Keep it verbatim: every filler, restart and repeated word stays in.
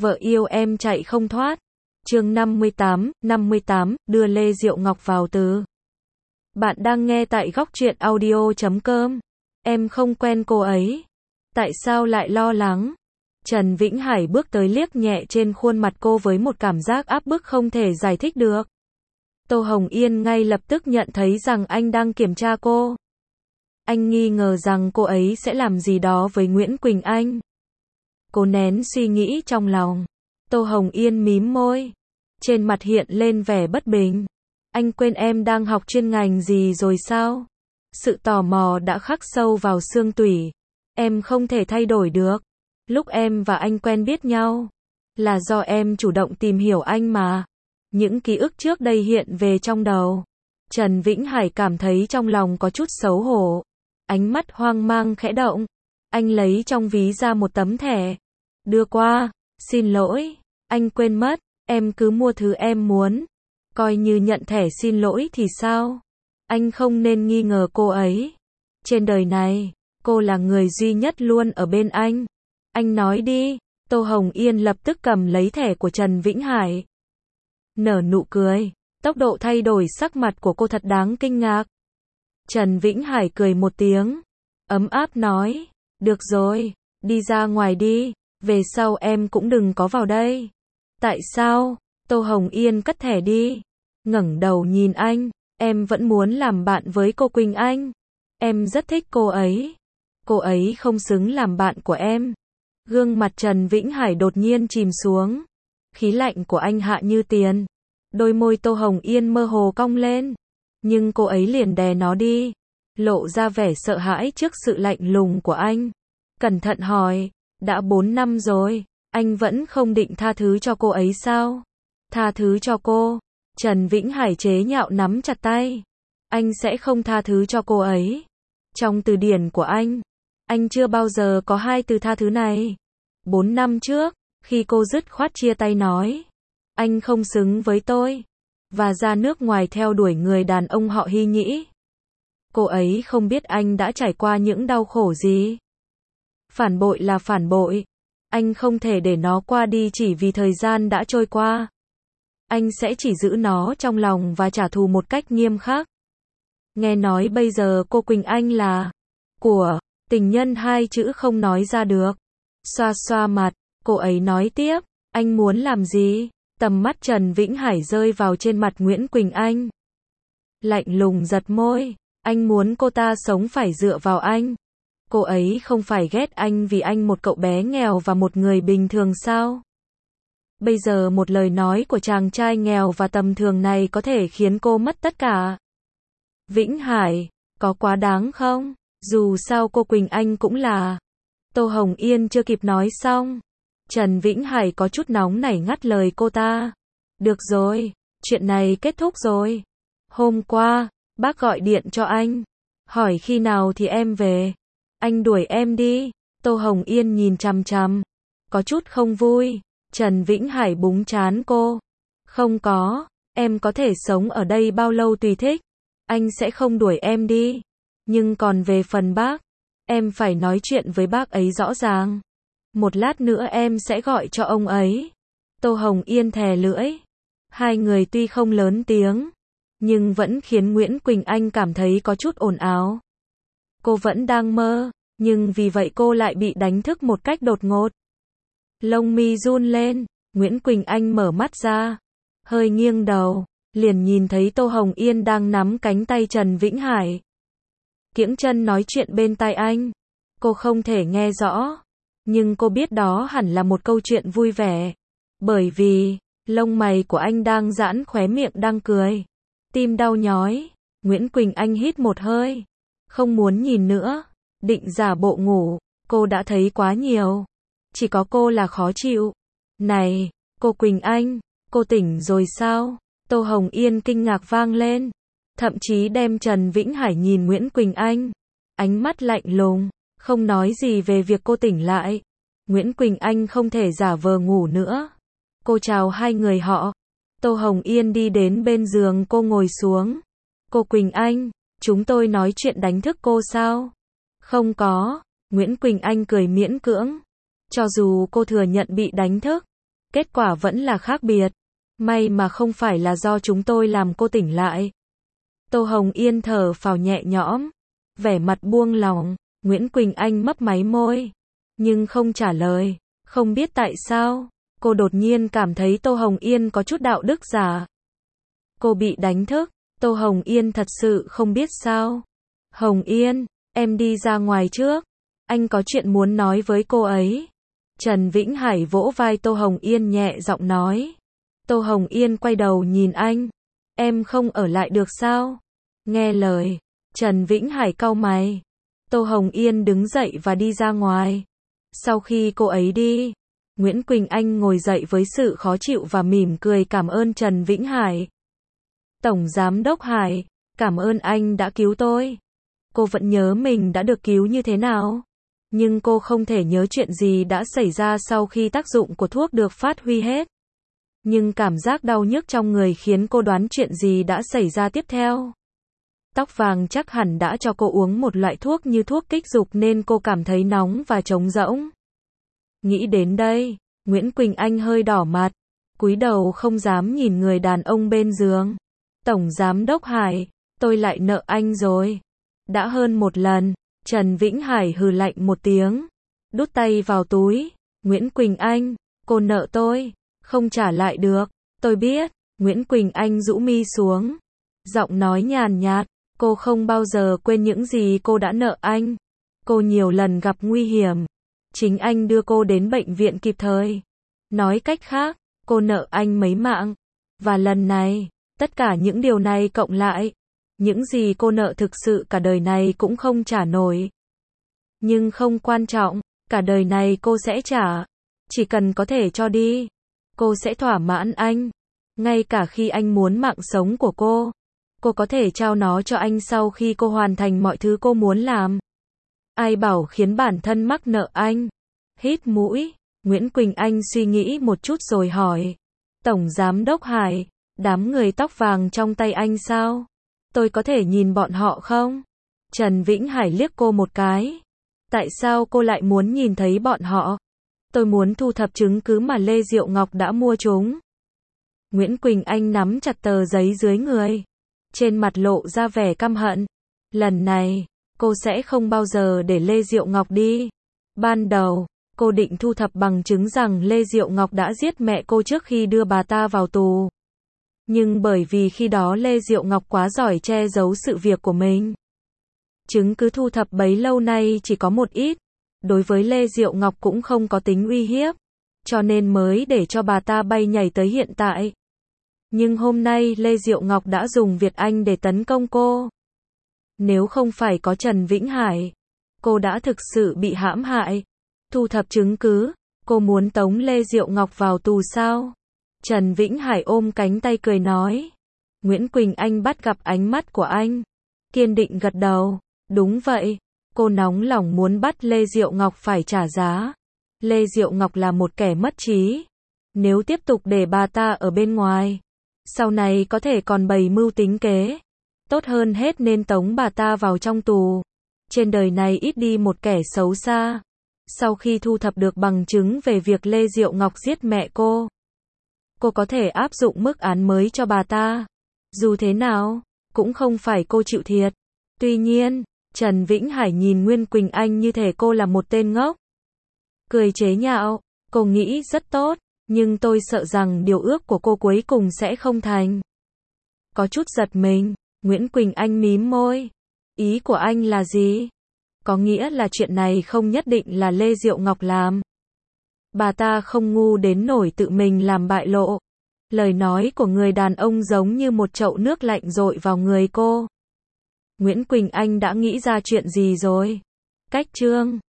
Vợ yêu em chạy không thoát. Chương năm mươi tám, năm mươi tám, đưa Lê Diệu Ngọc vào từ. Bạn đang nghe tại góc truyện audio chấm com. Em không quen cô ấy. Tại sao lại lo lắng? Trần Vĩnh Hải bước tới liếc nhẹ trên khuôn mặt cô với một cảm giác áp bức không thể giải thích được. Tô Hồng Yên ngay lập tức nhận thấy rằng anh đang kiểm tra cô. Anh nghi ngờ rằng cô ấy sẽ làm gì đó với Nguyễn Quỳnh Anh. Cô nén suy nghĩ trong lòng. Tô Hồng Yên mím môi. Trên mặt hiện lên vẻ bất bình. Anh quên em đang học chuyên ngành gì rồi sao? Sự tò mò đã khắc sâu vào xương tủy. Em không thể thay đổi được. Lúc em và anh quen biết nhau, là do em chủ động tìm hiểu anh mà. Những ký ức trước đây hiện về trong đầu. Trần Vĩnh Hải cảm thấy trong lòng có chút xấu hổ. Ánh mắt hoang mang khẽ động. Anh lấy trong ví ra một tấm thẻ. Đưa qua. Xin lỗi, anh quên mất. Em cứ mua thứ em muốn. Coi như nhận thẻ xin lỗi thì sao? Anh không nên nghi ngờ cô ấy. Trên đời này, cô là người duy nhất luôn ở bên anh. Anh nói đi. Tô Hồng Yên lập tức cầm lấy thẻ của Trần Vĩnh Hải. Nở nụ cười. Tốc độ thay đổi sắc mặt của cô thật đáng kinh ngạc. Trần Vĩnh Hải cười một tiếng. Ấm áp nói. Được rồi, đi ra ngoài đi. Về sau em cũng đừng có vào đây. Tại sao? Tô Hồng Yên cất thẻ đi. Ngẩng đầu nhìn anh. Em vẫn muốn làm bạn với cô Quỳnh Anh. Em rất thích cô ấy. Cô ấy không xứng làm bạn của em. Gương mặt Trần Vĩnh Hải đột nhiên chìm xuống. Khí lạnh của anh hạ như tiền. Đôi môi Tô Hồng Yên mơ hồ cong lên. Nhưng cô ấy liền đè nó đi. Lộ ra vẻ sợ hãi trước sự lạnh lùng của anh. Cẩn thận hỏi. Đã bốn năm rồi. Anh vẫn không định tha thứ cho cô ấy sao? Tha thứ cho cô. Trần Vĩnh Hải chế nhạo nắm chặt tay. Anh sẽ không tha thứ cho cô ấy. Trong từ điển của anh, anh chưa bao giờ có hai từ tha thứ này. Bốn năm trước, khi cô dứt khoát chia tay nói. Anh không xứng với tôi. Và ra nước ngoài theo đuổi người đàn ông họ Hy Nhĩ. Cô ấy không biết anh đã trải qua những đau khổ gì. Phản bội là phản bội. Anh không thể để nó qua đi chỉ vì thời gian đã trôi qua. Anh sẽ chỉ giữ nó trong lòng và trả thù một cách nghiêm khắc. Nghe nói bây giờ cô Quỳnh Anh là của tình nhân hai chữ không nói ra được. Xoa xoa mặt, cô ấy nói tiếp. Anh muốn làm gì? Tầm mắt Trần Vĩnh Hải rơi vào trên mặt Nguyễn Quỳnh Anh. Lạnh lùng giật môi. Anh muốn cô ta sống phải dựa vào anh. Cô ấy không phải ghét anh vì anh một cậu bé nghèo và một người bình thường sao? Bây giờ một lời nói của chàng trai nghèo và tầm thường này có thể khiến cô mất tất cả. Vĩnh Hải, có quá đáng không? Dù sao cô Quỳnh Anh cũng là. Tô Hồng Yên chưa kịp nói xong. Trần Vĩnh Hải có chút nóng nảy ngắt lời cô ta. Được rồi, chuyện này kết thúc rồi. Hôm qua, bác gọi điện cho anh. Hỏi khi nào thì em về. Anh đuổi em đi. Tô Hồng Yên nhìn chằm chằm. Có chút không vui. Trần Vĩnh Hải búng trán cô. Không có, em có thể sống ở đây bao lâu tùy thích. Anh sẽ không đuổi em đi. Nhưng còn về phần bác, em phải nói chuyện với bác ấy rõ ràng. Một lát nữa em sẽ gọi cho ông ấy. Tô Hồng Yên thè lưỡi. Hai người tuy không lớn tiếng, nhưng vẫn khiến Nguyễn Quỳnh Anh cảm thấy có chút ồn ào. Cô vẫn đang mơ, nhưng vì vậy cô lại bị đánh thức một cách đột ngột. Lông mi run lên, Nguyễn Quỳnh Anh mở mắt ra, hơi nghiêng đầu, liền nhìn thấy Tô Hồng Yên đang nắm cánh tay Trần Vĩnh Hải. Kiễng chân nói chuyện bên tai anh. Cô không thể nghe rõ, nhưng cô biết đó hẳn là một câu chuyện vui vẻ. Bởi vì, lông mày của anh đang giãn, khóe miệng đang cười. Tim đau nhói, Nguyễn Quỳnh Anh hít một hơi. Không muốn nhìn nữa, định giả bộ ngủ, cô đã thấy quá nhiều. Chỉ có cô là khó chịu. Này, cô Quỳnh Anh, cô tỉnh rồi sao? Tô Hồng Yên kinh ngạc vang lên. Thậm chí đem Trần Vĩnh Hải nhìn Nguyễn Quỳnh Anh. Ánh mắt lạnh lùng, không nói gì về việc cô tỉnh lại. Nguyễn Quỳnh Anh không thể giả vờ ngủ nữa. Cô chào hai người họ. Tô Hồng Yên đi đến bên giường cô ngồi xuống. Cô Quỳnh Anh, chúng tôi nói chuyện đánh thức cô sao? Không có, Nguyễn Quỳnh Anh cười miễn cưỡng. Cho dù cô thừa nhận bị đánh thức, Kết quả vẫn là khác biệt. May mà không phải là do chúng tôi làm cô tỉnh lại. Tô Hồng Yên thở phào nhẹ nhõm, vẻ mặt buông lỏng. Nguyễn Quỳnh Anh mấp máy môi, nhưng không trả lời. Không biết tại sao, cô đột nhiên cảm thấy Tô Hồng Yên có chút đạo đức giả. Cô bị đánh thức, Tô Hồng Yên thật sự không biết sao. Hồng Yên, em đi ra ngoài trước, anh có chuyện muốn nói với cô ấy. Trần Vĩnh Hải vỗ vai Tô Hồng Yên nhẹ giọng nói. Tô Hồng Yên quay đầu nhìn anh. Em không ở lại được sao? Nghe lời, Trần Vĩnh Hải cau mày. Tô Hồng Yên đứng dậy và đi ra ngoài. Sau khi cô ấy đi, Nguyễn Quỳnh Anh ngồi dậy với sự khó chịu và mỉm cười cảm ơn Trần Vĩnh Hải. Tổng Giám đốc Hải, cảm ơn anh đã cứu tôi. Cô vẫn nhớ mình đã được cứu như thế nào. Nhưng cô không thể nhớ chuyện gì đã xảy ra sau khi tác dụng của thuốc được phát huy hết. Nhưng cảm giác đau nhức trong người khiến cô đoán chuyện gì đã xảy ra tiếp theo. Tóc vàng chắc hẳn đã cho cô uống một loại thuốc như thuốc kích dục nên cô cảm thấy nóng và trống rỗng. Nghĩ đến đây, Nguyễn Quỳnh Anh hơi đỏ mặt, cúi đầu không dám nhìn người đàn ông bên giường. Tổng Giám đốc Hải, tôi lại nợ anh rồi. Đã hơn một lần. Trần Vĩnh Hải hừ lạnh một tiếng, đút tay vào túi. Nguyễn Quỳnh Anh, cô nợ tôi, không trả lại được. Tôi biết. Nguyễn Quỳnh Anh rũ mi xuống, giọng nói nhàn nhạt, cô không bao giờ quên những gì cô đã nợ anh. Cô nhiều lần gặp nguy hiểm, chính anh đưa cô đến bệnh viện kịp thời. Nói cách khác, cô nợ anh mấy mạng. Và lần này, tất cả những điều này cộng lại, những gì cô nợ thực sự cả đời này cũng không trả nổi. Nhưng không quan trọng, cả đời này cô sẽ trả. Chỉ cần có thể cho đi, cô sẽ thỏa mãn anh. Ngay cả khi anh muốn mạng sống của cô, cô có thể trao nó cho anh sau khi cô hoàn thành mọi thứ cô muốn làm. Ai bảo khiến bản thân mắc nợ anh? Hít mũi, Nguyễn Quỳnh Anh suy nghĩ một chút rồi hỏi. Tổng Giám đốc Hải, đám người tóc vàng trong tay anh sao? Tôi có thể nhìn bọn họ không? Trần Vĩnh Hải liếc cô một cái. Tại sao cô lại muốn nhìn thấy bọn họ? Tôi muốn thu thập chứng cứ mà Lê Diệu Ngọc đã mua chúng. Nguyễn Quỳnh Anh nắm chặt tờ giấy dưới người, trên mặt lộ ra vẻ căm hận. Lần này, cô sẽ không bao giờ để Lê Diệu Ngọc đi. Ban đầu, cô định thu thập bằng chứng rằng Lê Diệu Ngọc đã giết mẹ cô trước khi đưa bà ta vào tù. Nhưng bởi vì khi đó Lê Diệu Ngọc quá giỏi che giấu sự việc của mình. Chứng cứ thu thập bấy lâu nay chỉ có một ít, đối với Lê Diệu Ngọc cũng không có tính uy hiếp, cho nên mới để cho bà ta bay nhảy tới hiện tại. Nhưng hôm nay Lê Diệu Ngọc đã dùng Việt Anh để tấn công cô. Nếu không phải có Trần Vĩnh Hải, cô đã thực sự bị hãm hại. Thu thập chứng cứ, cô muốn tống Lê Diệu Ngọc vào tù sao? Trần Vĩnh Hải ôm cánh tay cười nói. Nguyễn Quỳnh Anh bắt gặp ánh mắt của anh, kiên định gật đầu. Đúng vậy, cô nóng lòng muốn bắt Lê Diệu Ngọc phải trả giá. Lê Diệu Ngọc là một kẻ mất trí. Nếu tiếp tục để bà ta ở bên ngoài, sau này có thể còn bày mưu tính kế. Tốt hơn hết nên tống bà ta vào trong tù. Trên đời này ít đi một kẻ xấu xa. Sau khi thu thập được bằng chứng về việc Lê Diệu Ngọc giết mẹ cô, cô có thể áp dụng mức án mới cho bà ta. Dù thế nào, cũng không phải cô chịu thiệt. Tuy nhiên, Trần Vĩnh Hải nhìn Nguyễn Quỳnh Anh như thể cô là một tên ngốc. Cười chế nhạo, cô nghĩ rất tốt, nhưng tôi sợ rằng điều ước của cô cuối cùng sẽ không thành. Có chút giật mình, Nguyễn Quỳnh Anh mím môi. Ý của anh là gì? Có nghĩa là chuyện này không nhất định là Lê Diệu Ngọc làm. Bà ta không ngu đến nổi tự mình làm bại lộ. Lời nói của người đàn ông giống như một chậu nước lạnh dội vào người cô. Nguyễn Quỳnh Anh đã nghĩ ra chuyện gì rồi? Cách chương